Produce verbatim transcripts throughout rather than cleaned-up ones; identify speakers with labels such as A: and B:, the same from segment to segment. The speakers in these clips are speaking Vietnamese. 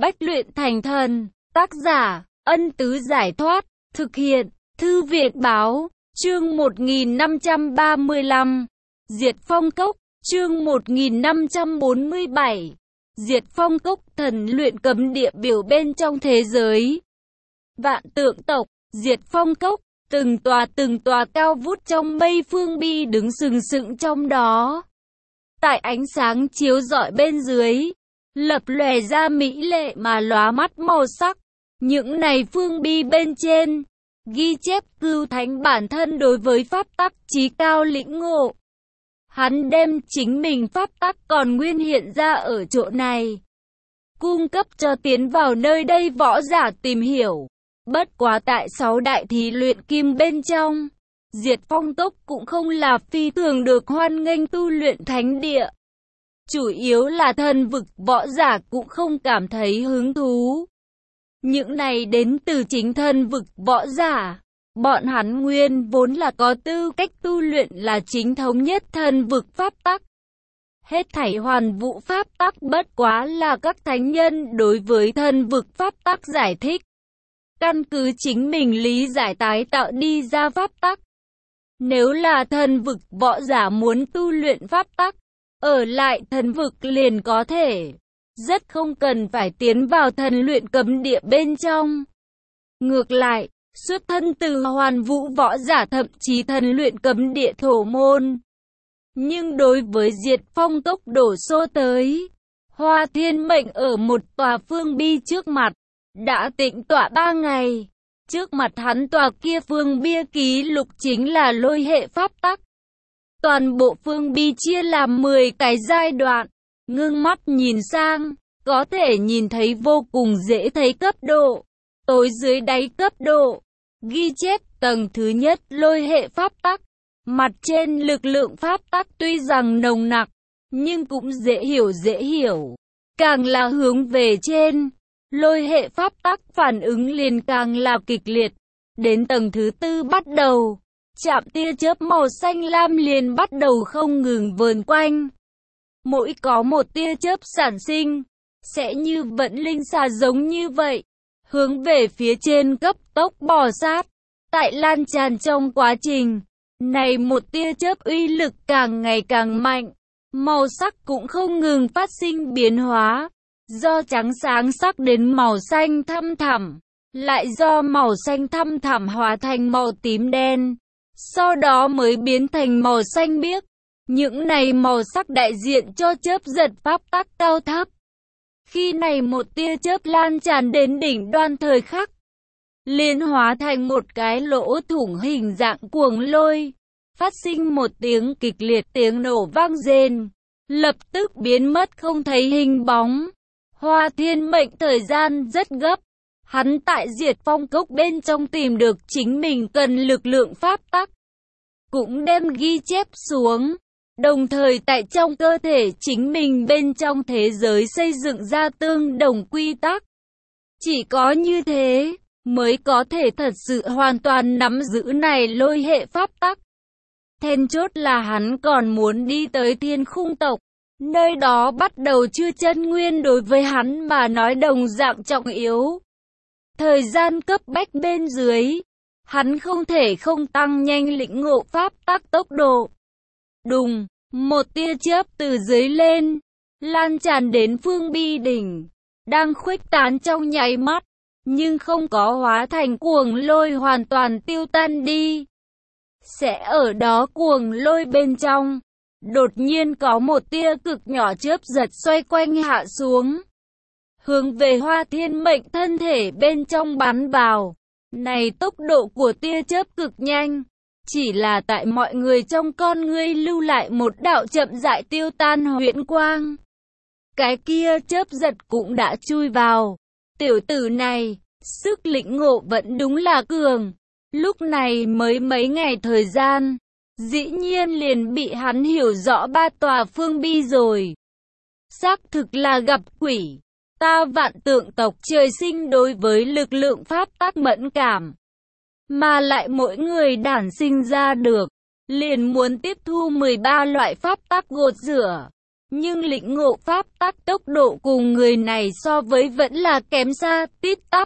A: bách luyện thành thần. Tác giả, Ân Tứ Giải Thoát. Thực hiện, Thư Viện Báo. Chương một nghìn năm trăm ba mươi lăm. Diệt Phong Cốc. Chương một nghìn năm trăm bốn mươi bảy. Diệt Phong Cốc, thần luyện cấm địa biểu bên trong thế giới. Vạn Tượng Tộc. Diệt Phong Cốc, từng tòa từng tòa cao vút trong mây phương bi đứng sừng sững trong đó. Tại ánh sáng chiếu rọi bên dưới, lập lòe ra mỹ lệ mà lóa mắt màu sắc. Những này phương bi bên trên, ghi chép cưu thánh bản thân đối với pháp tắc chí cao lĩnh ngộ. Hắn đem chính mình pháp tắc còn nguyên hiện ra ở chỗ này, cung cấp cho tiến vào nơi đây võ giả tìm hiểu. Bất quá tại sáu đại thí luyện kim bên trong, Diệt Phong Cốc cũng không là phi thường được hoan nghênh tu luyện thánh địa. Chủ yếu là thần vực võ giả cũng không cảm thấy hứng thú. Những này đến từ chính thần vực võ giả. Bọn hắn nguyên vốn là có tư cách tu luyện là chính thống nhất thần vực pháp tắc. Hết thảy hoàn vũ pháp tắc bất quá là các thánh nhân đối với thần vực pháp tắc giải thích. Căn cứ chính mình lý giải tái tạo đi ra pháp tắc. Nếu là thần vực võ giả muốn tu luyện pháp tắc, ở lại thần vực liền có thể. Rất không cần phải tiến vào thần luyện cấm địa bên trong. Ngược lại, xuất thân từ hoàn vũ võ giả thậm chí thần luyện cấm địa thổ môn. Nhưng đối với Diệt Phong Cốc đổ xô tới, Hoa Thiên Mệnh ở một tòa phương bi trước mặt, đã tĩnh tọa ba ngày. Trước mặt hắn tòa kia phương bia ký lục chính là lôi hệ pháp tắc. Toàn bộ phương bi chia làm mười cái giai đoạn. Ngưng mắt nhìn sang, có thể nhìn thấy vô cùng dễ thấy cấp độ. Tối dưới đáy cấp độ, ghi chép tầng thứ nhất lôi hệ pháp tắc. Mặt trên lực lượng pháp tắc tuy rằng nồng nặc, nhưng cũng dễ hiểu dễ hiểu. Càng là hướng về trên, lôi hệ pháp tắc phản ứng liền càng là kịch liệt. Đến tầng thứ tư bắt đầu, chạm tia chớp màu xanh lam liền bắt đầu không ngừng vờn quanh. Mỗi có một tia chớp sản sinh, sẽ như vận linh xà giống như vậy, hướng về phía trên cấp tốc bò sát. Tại lan tràn trong quá trình này, một tia chớp uy lực càng ngày càng mạnh, màu sắc cũng không ngừng phát sinh biến hóa. Do trắng sáng sắc đến màu xanh thăm thẳm, lại do màu xanh thăm thẳm hóa thành màu tím đen, sau đó mới biến thành màu xanh biếc. Những này màu sắc đại diện cho chớp giật pháp tắc cao thấp. Khi này một tia chớp lan tràn đến đỉnh đoan thời khắc, liền hóa thành một cái lỗ thủng hình dạng cuồng lôi, phát sinh một tiếng kịch liệt tiếng nổ vang rền, lập tức biến mất không thấy hình bóng. Hoa Thiên Mệnh thời gian rất gấp, hắn tại Diệt Phong Cốc bên trong tìm được chính mình cần lực lượng pháp tắc, cũng đem ghi chép xuống, đồng thời tại trong cơ thể chính mình bên trong thế giới xây dựng ra tương đồng quy tắc. Chỉ có như thế, mới có thể thật sự hoàn toàn nắm giữ này lôi hệ pháp tắc. Then chốt là hắn còn muốn đi tới Thiên Khung tộc. Nơi đó bắt đầu chưa chân nguyên đối với hắn mà nói đồng dạng trọng yếu. Thời gian cấp bách bên dưới, hắn không thể không tăng nhanh lĩnh ngộ pháp tắc tốc độ. Đùng, một tia chớp từ dưới lên, lan tràn đến phương bi đỉnh, đang khuếch tán trong nháy mắt, nhưng không có hóa thành cuồng lôi hoàn toàn tiêu tan đi. Sẽ ở đó cuồng lôi bên trong, đột nhiên có một tia cực nhỏ chớp giật xoay quanh hạ xuống, hướng về Hoa Thiên Mệnh thân thể bên trong bắn vào. Này tốc độ của tia chớp cực nhanh, chỉ là tại mọi người trong con ngươi lưu lại một đạo chậm rãi tiêu tan huyễn quang. Cái kia chớp giật cũng đã chui vào. Tiểu tử này, sức lĩnh ngộ vẫn đúng là cường. Lúc này mới mấy ngày thời gian, dĩ nhiên liền bị hắn hiểu rõ ba tòa phương bi rồi. Xác thực là gặp quỷ. Ta Vạn Tượng tộc trời sinh đối với lực lượng pháp tắc mẫn cảm, mà lại mỗi người đản sinh ra được, liền muốn tiếp thu mười ba loại pháp tắc gột rửa. Nhưng lĩnh ngộ pháp tắc tốc độ cùng người này so với vẫn là kém xa tít tắp.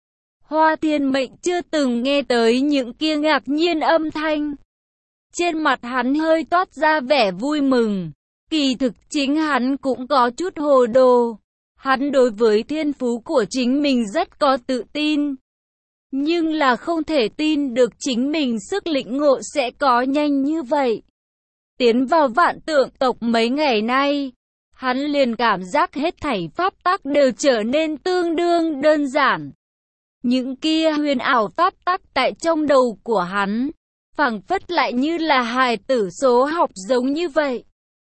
A: Hoa Thiên Mệnh chưa từng nghe tới những kia ngạc nhiên âm thanh. Trên mặt hắn hơi toát ra vẻ vui mừng. Kỳ thực chính hắn cũng có chút hồ đồ. Hắn đối với thiên phú của chính mình rất có tự tin. Nhưng là không thể tin được chính mình sức lĩnh ngộ sẽ có nhanh như vậy. Tiến vào vạn tượng tộc mấy ngày nay, hắn liền cảm giác hết thảy pháp tắc đều trở nên tương đương đơn giản. Những kia huyền ảo pháp tắc tại trong đầu của hắn, phảng phất lại như là hài tử số học giống như vậy.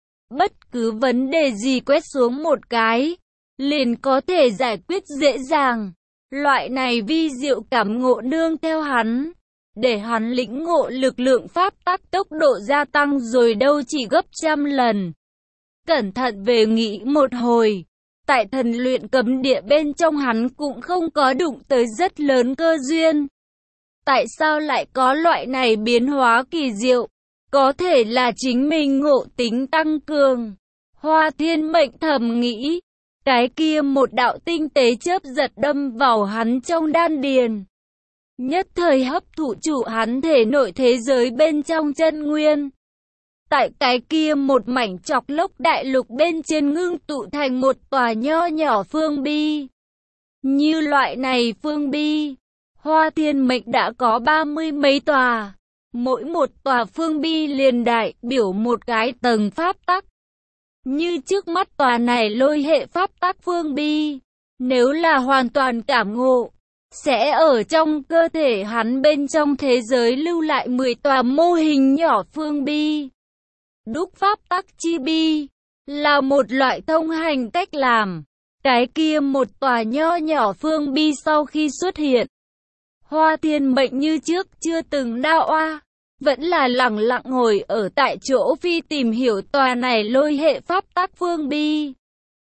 A: Bất cứ vấn đề gì quét xuống một cái, liền có thể giải quyết dễ dàng. Loại này vi diệu cảm ngộ nương theo hắn, để hắn lĩnh ngộ lực lượng pháp tắc tốc độ gia tăng rồi đâu chỉ gấp trăm lần. Cẩn thận về nghĩ một hồi, tại thần luyện cấm địa bên trong hắn cũng không có đụng tới rất lớn cơ duyên. Tại sao lại có loại này biến hóa kỳ diệu? Có thể là chính mình ngộ tính tăng cường. Hoa Thiên Mệnh thầm nghĩ, cái kia một đạo tinh tế chớp giật đâm vào hắn trong đan điền. Nhất thời hấp thụ trụ hắn thể nội thế giới bên trong chân nguyên. Tại cái kia một mảnh chọc lốc đại lục bên trên ngưng tụ thành một tòa nho nhỏ phương bi. Như loại này phương bi, Hoa Thiên Mệnh đã có ba mươi mấy tòa. Mỗi một tòa phương bi liền đại biểu một cái tầng pháp tắc. Như trước mắt tòa này lôi hệ pháp tắc phương bi, nếu là hoàn toàn cảm ngộ, sẽ ở trong cơ thể hắn bên trong thế giới lưu lại mười tòa mô hình nhỏ phương bi. Đúc pháp tắc chi bi là một loại thông hành cách làm. Cái kia một tòa nho nhỏ phương bi sau khi xuất hiện, Hoa Thiên Mệnh như trước chưa từng đao oa, vẫn là lặng lặng ngồi ở tại chỗ phi tìm hiểu tòa này lôi hệ pháp tắc phương bi.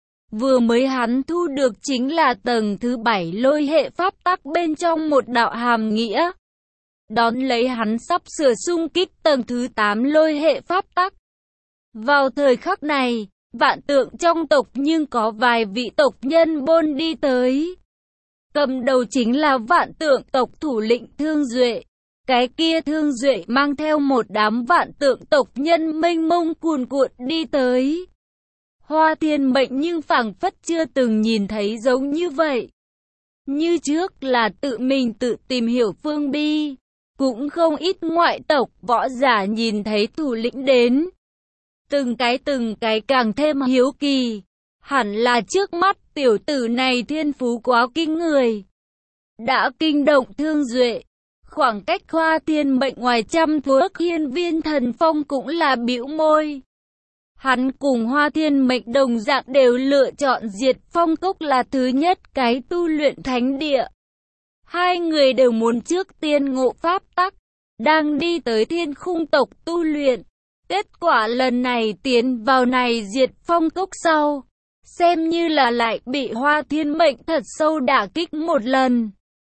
A: Vừa mới hắn thu được chính là tầng thứ bảy lôi hệ pháp tắc bên trong một đạo hàm nghĩa. Đón lấy hắn sắp sửa xung kích tầng thứ tám lôi hệ pháp tắc. Vào thời khắc này, vạn tượng trong tộc nhưng có vài vị tộc nhân bôn đi tới. Cầm đầu chính là vạn tượng tộc thủ lĩnh Thương Duệ. Cái kia Thương Duệ mang theo một đám vạn tượng tộc nhân mênh mông cuồn cuộn đi tới. Hoa Thiên Mệnh nhưng phảng phất chưa từng nhìn thấy giống như vậy. Như trước là tự mình tự tìm hiểu phương bi. Cũng không ít ngoại tộc võ giả nhìn thấy thủ lĩnh đến. Từng cái từng cái càng thêm hiếu kỳ. Hẳn là trước mắt tiểu tử này thiên phú quá kinh người. Đã kinh động Thương Duệ. Khoảng cách Hoa Thiên Mệnh ngoài trăm thước, Hiên Viên Thần Phong cũng là bĩu môi. Hắn cùng Hoa Thiên Mệnh đồng dạng đều lựa chọn Diệt Phong Cốc là thứ nhất cái tu luyện thánh địa. Hai người đều muốn trước tiên ngộ pháp tắc, đang đi tới Thiên Khung tộc tu luyện. Kết quả lần này tiến vào này Diệt Phong Cốc sau, xem như là lại bị Hoa Thiên Mệnh thật sâu đả kích một lần.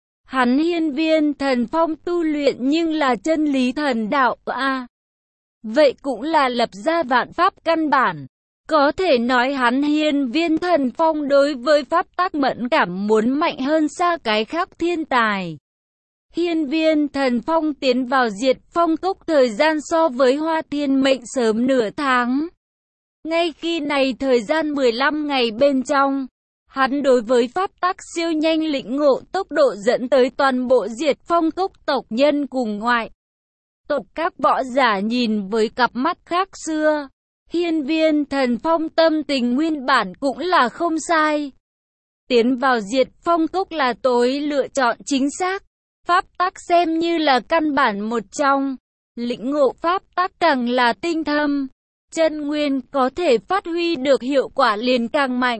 A: Hắn Hiên Viên Thần Phong tu luyện nhưng là chân lý thần đạo a. À, vậy cũng là lập ra vạn pháp căn bản. Có thể nói hắn Hiên Viên Thần Phong đối với pháp tắc mẫn cảm muốn mạnh hơn xa cái khác thiên tài. Hiên Viên Thần Phong tiến vào Diệt Phong Cốc thời gian so với Hoa Thiên Mệnh sớm nửa tháng. Ngay khi này thời gian mười lăm ngày bên trong, hắn đối với pháp tắc siêu nhanh lĩnh ngộ tốc độ dẫn tới toàn bộ Diệt Phong Cốc tộc nhân cùng ngoại tộc các võ giả nhìn với cặp mắt khác xưa. Hiên Viên Thần Phong tâm tình nguyên bản cũng là không sai. Tiến vào Diệt Phong Cốc là tối lựa chọn chính xác. Pháp tắc xem như là căn bản một trong. Lĩnh ngộ pháp tắc càng là tinh thâm, chân nguyên có thể phát huy được hiệu quả liền càng mạnh.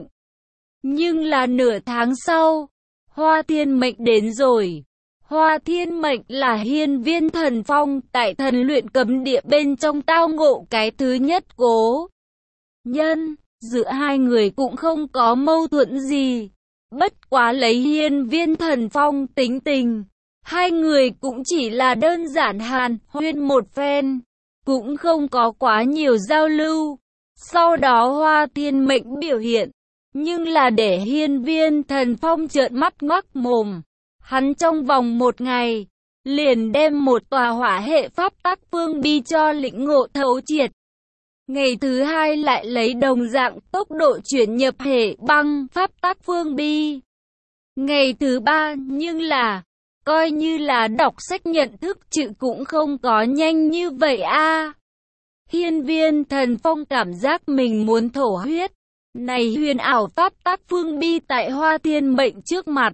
A: Nhưng là nửa tháng sau, Hoa Thiên Mệnh đến rồi. Hoa Thiên Mệnh là Hiên Viên Thần Phong tại thần luyện cấm địa bên trong tao ngộ cái thứ nhất cố nhân. Giữa hai người cũng không có mâu thuẫn gì. Bất quá lấy Hiên Viên Thần Phong tính tình, hai người cũng chỉ là đơn giản hàn huyên một phen, cũng không có quá nhiều giao lưu. Sau đó Hoa Thiên Mệnh biểu hiện, nhưng là để Hiên Viên Thần Phong trợn mắt ngoác mồm. Hắn trong vòng một ngày, liền đem một tòa hỏa hệ pháp tắc phương bi cho lĩnh ngộ thấu triệt. Ngày thứ hai lại lấy đồng dạng tốc độ chuyển nhập hệ băng pháp tắc phương bi. Ngày thứ ba nhưng là, coi như là đọc sách nhận thức chữ cũng không có nhanh như vậy a. À. Hiên Viên Thần Phong cảm giác mình muốn thổ huyết. Này huyền ảo pháp tắc phương bi tại Hoa Thiên Mệnh trước mặt.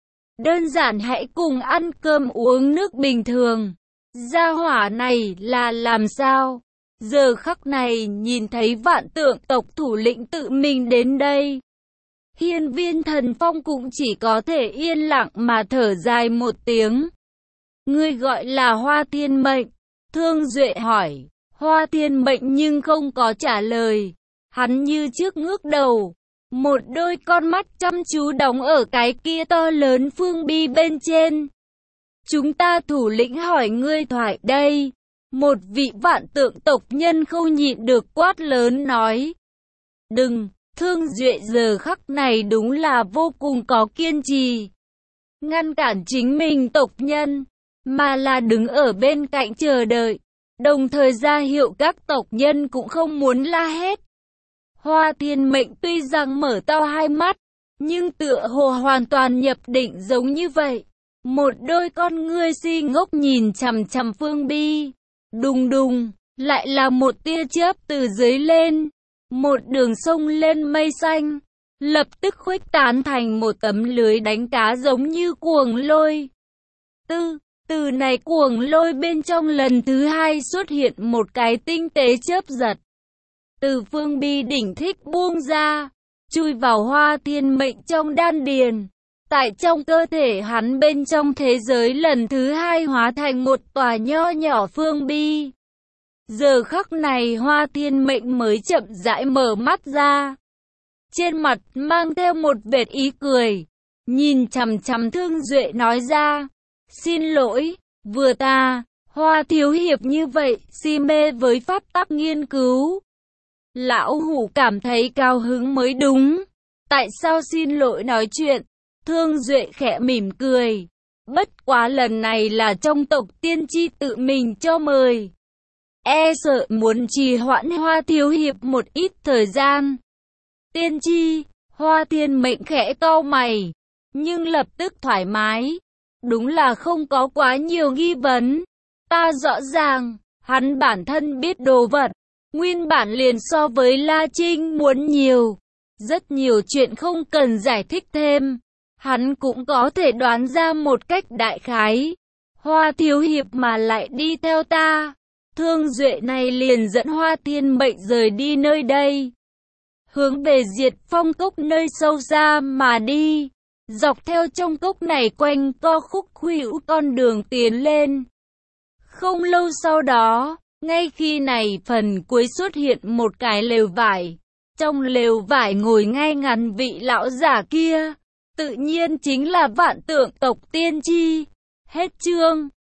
A: Đơn giản hãy cùng ăn cơm uống nước bình thường. Gia hỏa này là làm sao? Giờ khắc này nhìn thấy vạn tượng tộc thủ lĩnh tự mình đến đây. Hiên Viên Thần Phong cũng chỉ có thể yên lặng mà thở dài một tiếng. Ngươi gọi là Hoa Thiên Mệnh? Thương Duệ hỏi. Hoa Thiên Mệnh nhưng không có trả lời. Hắn như trước ngước đầu. Một đôi con mắt chăm chú đóng ở cái kia to lớn phương bi bên trên. Chúng ta thủ lĩnh hỏi ngươi thoại đây. Một vị vạn tượng tộc nhân không nhịn được quát lớn nói. Đừng, Thương Duệ giờ khắc này đúng là vô cùng có kiên trì. Ngăn cản chính mình tộc nhân, mà là đứng ở bên cạnh chờ đợi. Đồng thời ra hiệu các tộc nhân cũng không muốn la hét. Hoa Thiên Mệnh tuy rằng mở to hai mắt, nhưng tựa hồ hoàn toàn nhập định giống như vậy. Một đôi con ngươi si ngốc nhìn chằm chằm phương bi. Đùng đùng, lại là một tia chớp từ dưới lên. Một đường sông lên mây xanh, lập tức khuếch tán thành một tấm lưới đánh cá giống như cuồng lôi. Tư, từ này cuồng lôi bên trong lần thứ hai xuất hiện một cái tinh tế chớp giật. Từ phương bi đỉnh thích buông ra, chui vào Hoa Thiên Mệnh trong đan điền. Tại trong cơ thể hắn bên trong thế giới lần thứ hai hóa thành một tòa nho nhỏ phương bi. Giờ khắc này Hoa Thiên Mệnh mới chậm rãi mở mắt ra. Trên mặt mang theo một vệt ý cười. Nhìn chằm chằm Thương Duệ nói ra. Xin lỗi, vừa ta, Hoa thiếu hiệp như vậy, si mê với pháp tắc nghiên cứu. Lão hủ cảm thấy cao hứng mới đúng. Tại sao xin lỗi nói chuyện? Thương Duệ khẽ mỉm cười. Bất quá lần này là trong tộc tiên tri tự mình cho mời. E sợ muốn trì hoãn Hoa thiếu hiệp một ít thời gian. Tiên tri, Hoa Thiên Mệnh khẽ cau mày, nhưng lập tức thoải mái. Đúng là không có quá nhiều nghi vấn. Ta rõ ràng, hắn bản thân biết đồ vật. Nguyên bản liền so với La Trinh muốn nhiều. Rất nhiều chuyện không cần giải thích thêm. Hắn cũng có thể đoán ra một cách đại khái. Hoa thiếu hiệp mà lại đi theo ta. Thương Duệ này liền dẫn Hoa Thiên Mệnh rời đi nơi đây. Hướng về Diệt Phong Cốc nơi sâu xa mà đi. Dọc theo trong cốc này quanh co khúc khuỷu con đường tiến lên. Không lâu sau đó, ngay khi này phần cuối xuất hiện một cái lều vải. Trong lều vải ngồi ngay ngắn vị lão giả kia. Tự nhiên chính là vạn tượng tộc tiên tri. Hết chương.